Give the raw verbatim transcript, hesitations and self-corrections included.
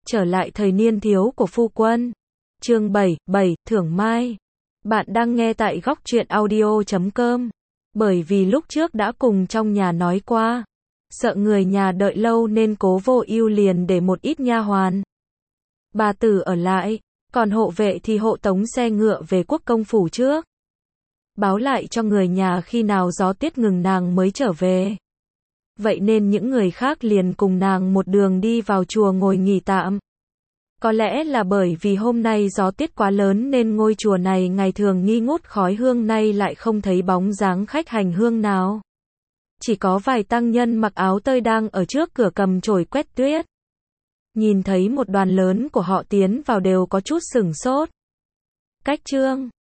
Trở lại thời niên thiếu của phu quân. Chương bảy, bảy, Thưởng Mai. Bạn đang nghe tại góc truyện audio chấm com. Bởi vì lúc trước đã cùng trong nhà nói qua, sợ người nhà đợi lâu nên Cố Vô Ưu liền để một ít nha hoàn bà tử ở lại, còn hộ vệ thì hộ tống xe ngựa về quốc công phủ trước. Báo lại cho người nhà khi nào gió tuyết ngừng nàng mới trở về. Vậy nên những người khác liền cùng nàng một đường đi vào chùa ngồi nghỉ tạm. Có lẽ là bởi vì hôm nay gió tuyết quá lớn nên ngôi chùa này ngày thường nghi ngút khói hương nay lại không thấy bóng dáng khách hành hương nào. Chỉ có vài tăng nhân mặc áo tơi đang ở trước cửa cầm chổi quét tuyết. Nhìn thấy một đoàn lớn của họ tiến vào đều có chút sửng sốt. Cách Trương